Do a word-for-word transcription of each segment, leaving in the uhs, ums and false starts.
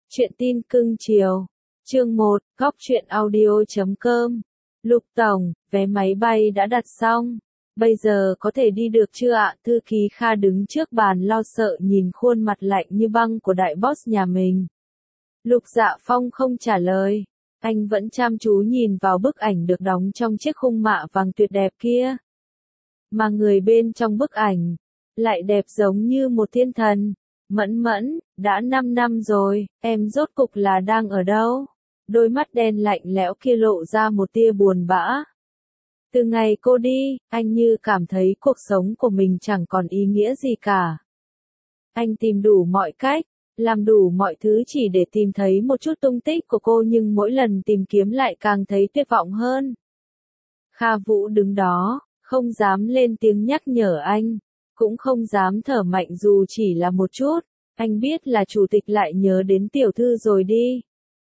Chuyện tin cưng chiều. Chương một, góc truyện audio chấm com. Lục Tổng, vé máy bay đã đặt xong. Bây giờ có thể đi được chưa ạ? Thư ký Kha đứng trước bàn lo sợ nhìn khuôn mặt lạnh như băng của đại boss nhà mình. Lục Dạ Phong không trả lời. Anh vẫn chăm chú nhìn vào bức ảnh được đóng trong chiếc khung mạ vàng tuyệt đẹp kia. Mà người bên trong bức ảnh, lại đẹp giống như một thiên thần. Mẫn mẫn, đã năm năm rồi, em rốt cục là đang ở đâu? Đôi mắt đen lạnh lẽo kia lộ ra một tia buồn bã. Từ ngày cô đi, anh như cảm thấy cuộc sống của mình chẳng còn ý nghĩa gì cả. Anh tìm đủ mọi cách, làm đủ mọi thứ chỉ để tìm thấy một chút tung tích của cô, nhưng mỗi lần tìm kiếm lại càng thấy tuyệt vọng hơn. Kha Vũ đứng đó, không dám lên tiếng nhắc nhở anh, cũng không dám thở mạnh dù chỉ là một chút. Anh biết là chủ tịch lại nhớ đến tiểu thư rồi đi.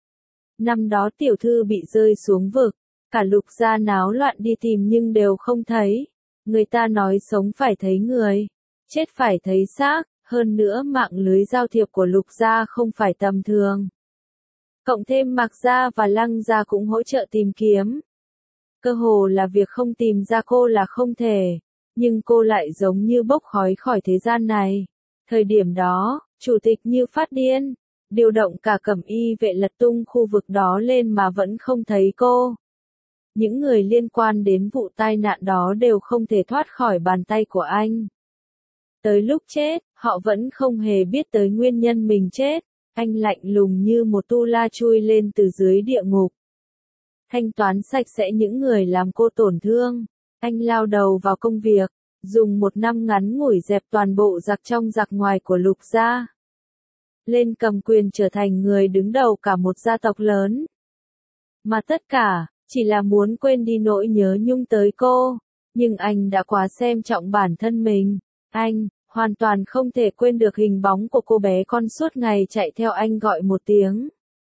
Năm đó tiểu thư bị rơi xuống vực, cả Lục gia náo loạn đi tìm nhưng đều không thấy. Người ta nói sống phải thấy người, chết phải thấy xác, hơn nữa mạng lưới giao thiệp của Lục gia không phải tầm thường. Cộng thêm Mạc gia và Lăng gia cũng hỗ trợ tìm kiếm. Cơ hồ là việc không tìm ra cô là không thể, nhưng cô lại giống như bốc khói khỏi thế gian này. Thời điểm đó, chủ tịch như phát điên, điều động cả cẩm y vệ lật tung khu vực đó lên mà vẫn không thấy cô. Những người liên quan đến vụ tai nạn đó đều không thể thoát khỏi bàn tay của anh. Tới lúc chết, họ vẫn không hề biết tới nguyên nhân mình chết. Anh lạnh lùng như một tu la chui lên từ dưới địa ngục. Thanh toán sạch sẽ những người làm cô tổn thương. Anh lao đầu vào công việc, dùng một năm ngắn ngủi dẹp toàn bộ giặc trong giặc ngoài của Lục gia. Lên cầm quyền trở thành người đứng đầu cả một gia tộc lớn. Mà tất cả, chỉ là muốn quên đi nỗi nhớ nhung tới cô. Nhưng anh đã quá xem trọng bản thân mình. Anh, hoàn toàn không thể quên được hình bóng của cô bé con suốt ngày chạy theo anh gọi một tiếng.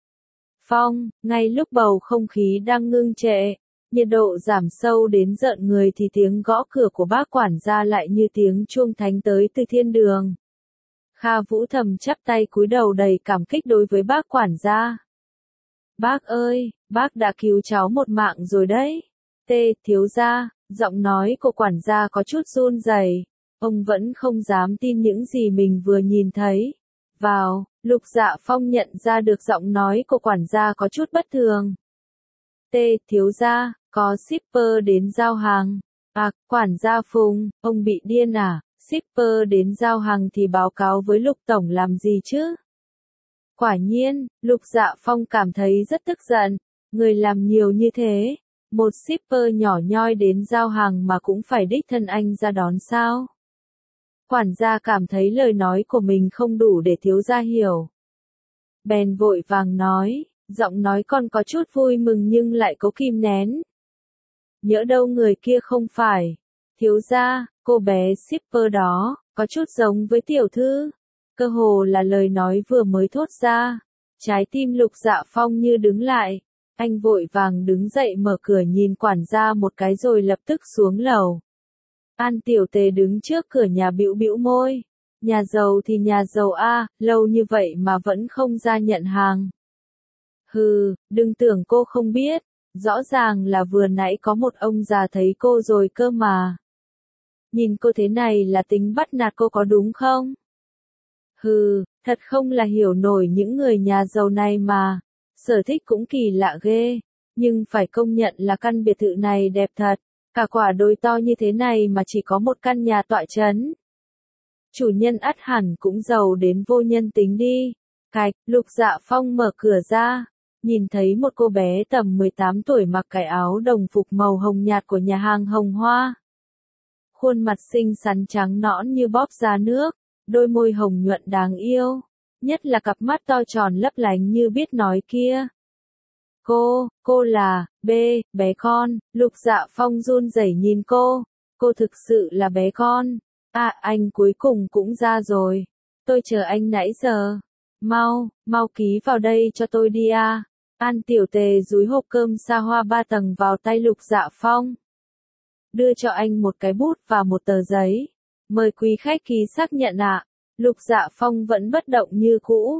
Phong, ngay lúc bầu không khí đang ngưng trệ, nhiệt độ giảm sâu đến rợn người thì tiếng gõ cửa của bác quản gia lại như tiếng chuông thánh tới từ thiên đường. Kha Vũ thầm chắp tay cúi đầu đầy cảm kích đối với bác quản gia. Bác ơi, bác đã cứu cháu một mạng rồi đấy. Tê, thiếu gia, giọng nói của quản gia có chút run rẩy. Ông vẫn không dám tin những gì mình vừa nhìn thấy. Vào, Lục Dạ Phong nhận ra được giọng nói của quản gia có chút bất thường. Tê, thiếu gia, có shipper đến giao hàng. À, quản gia Phùng, ông bị điên à? Shipper đến giao hàng thì báo cáo với Lục Tổng làm gì chứ? Quả nhiên, Lục Dạ Phong cảm thấy rất tức giận. Người làm nhiều như thế, một shipper nhỏ nhoi đến giao hàng mà cũng phải đích thân anh ra đón sao? Quản gia cảm thấy lời nói của mình không đủ để thiếu gia hiểu. Bèn vội vàng nói, giọng nói con có chút vui mừng nhưng lại có kìm nén. Nhỡ đâu người kia không phải. Thiếu gia, cô bé shipper đó, có chút giống với tiểu thư. Cơ hồ là lời nói vừa mới thốt ra. Trái tim Lục Dạ Phong như đứng lại. Anh vội vàng đứng dậy mở cửa nhìn quản gia một cái rồi lập tức xuống lầu. An Tiểu Tề đứng trước cửa nhà bĩu bĩu môi. Nhà giàu thì nhà giàu a, lâu như vậy mà vẫn không ra nhận hàng. Hừ, đừng tưởng cô không biết. Rõ ràng là vừa nãy có một ông già thấy cô rồi cơ mà. Nhìn cô thế này là tính bắt nạt cô có đúng không? Hừ, thật không là hiểu nổi những người nhà giàu này mà. Sở thích cũng kỳ lạ ghê. Nhưng phải công nhận là căn biệt thự này đẹp thật. Cả quả đồi to như thế này mà chỉ có một căn nhà tọa trấn. Chủ nhân ắt hẳn cũng giàu đến vô nhân tính đi. Cạch, Lục Dạ Phong mở cửa ra. Nhìn thấy một cô bé tầm mười tám tuổi mặc cái áo đồng phục màu hồng nhạt của nhà hàng Hồng Hoa. Khuôn mặt xinh xắn trắng nõn như bóp ra nước, đôi môi hồng nhuận đáng yêu, nhất là cặp mắt to tròn lấp lánh như biết nói kia. Cô, cô là, B, bé con, Lục Dạ Phong run rẩy nhìn cô, cô thực sự là bé con. À, anh cuối cùng cũng ra rồi, tôi chờ anh nãy giờ. Mau, mau ký vào đây cho tôi đi à. An Tiểu Tề dúi hộp cơm xa hoa ba tầng vào tay Lục Dạ Phong. Đưa cho anh một cái bút và một tờ giấy. Mời quý khách ký xác nhận ạ. À. Lục Dạ Phong vẫn bất động như cũ.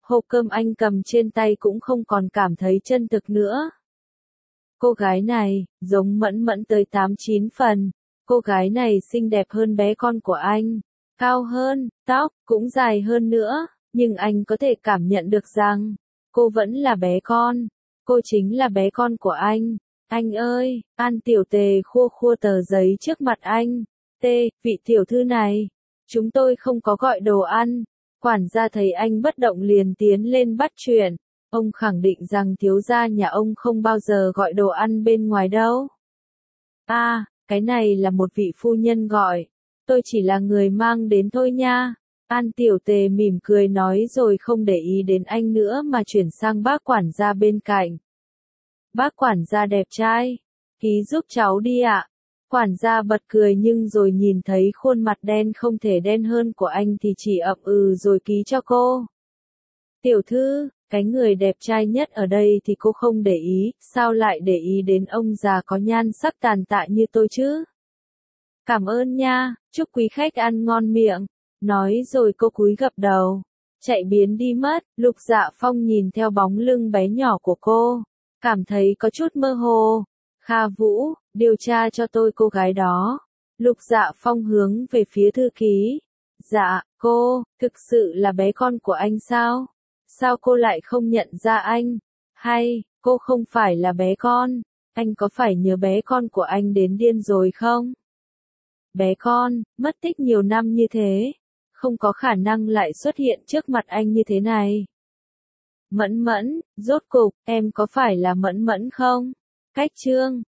Hộp cơm anh cầm trên tay cũng không còn cảm thấy chân thực nữa. Cô gái này, giống Mẫn Mẫn tới tám chín phần. Cô gái này xinh đẹp hơn bé con của anh. Cao hơn, tóc, cũng dài hơn nữa. Nhưng anh có thể cảm nhận được rằng, cô vẫn là bé con. Cô chính là bé con của anh. Anh ơi, An Tiểu Tề khua khua tờ giấy trước mặt anh. Tê, vị tiểu thư này. Chúng tôi không có gọi đồ ăn. Quản gia thấy anh bất động liền tiến lên bắt chuyện. Ông khẳng định rằng thiếu gia nhà ông không bao giờ gọi đồ ăn bên ngoài đâu. À, cái này là một vị phu nhân gọi. Tôi chỉ là người mang đến thôi nha. An Tiểu Tề mỉm cười nói rồi không để ý đến anh nữa mà chuyển sang bác quản gia bên cạnh. Bác quản gia đẹp trai. Ký giúp cháu đi ạ. Quản gia bật cười nhưng rồi nhìn thấy khuôn mặt đen không thể đen hơn của anh thì chỉ ậm ừ rồi ký cho cô. Tiểu thư, cái người đẹp trai nhất ở đây thì cô không để ý, sao lại để ý đến ông già có nhan sắc tàn tạ như tôi chứ? Cảm ơn nha, chúc quý khách ăn ngon miệng. Nói rồi cô cúi gập đầu, chạy biến đi mất. Lục Dạ Phong nhìn theo bóng lưng bé nhỏ của cô, cảm thấy có chút mơ hồ. Kha Vũ, điều tra cho tôi cô gái đó. Lục Dạ Phong hướng về phía thư ký. Dạ, cô, thực sự là bé con của anh sao? Sao cô lại không nhận ra anh? Hay, cô không phải là bé con? Anh có phải nhớ bé con của anh đến điên rồi không? Bé con, mất tích nhiều năm như thế, không có khả năng lại xuất hiện trước mặt anh như thế này. Mẫn Mẫn, rốt cục, em có phải là Mẫn Mẫn không? Cách chương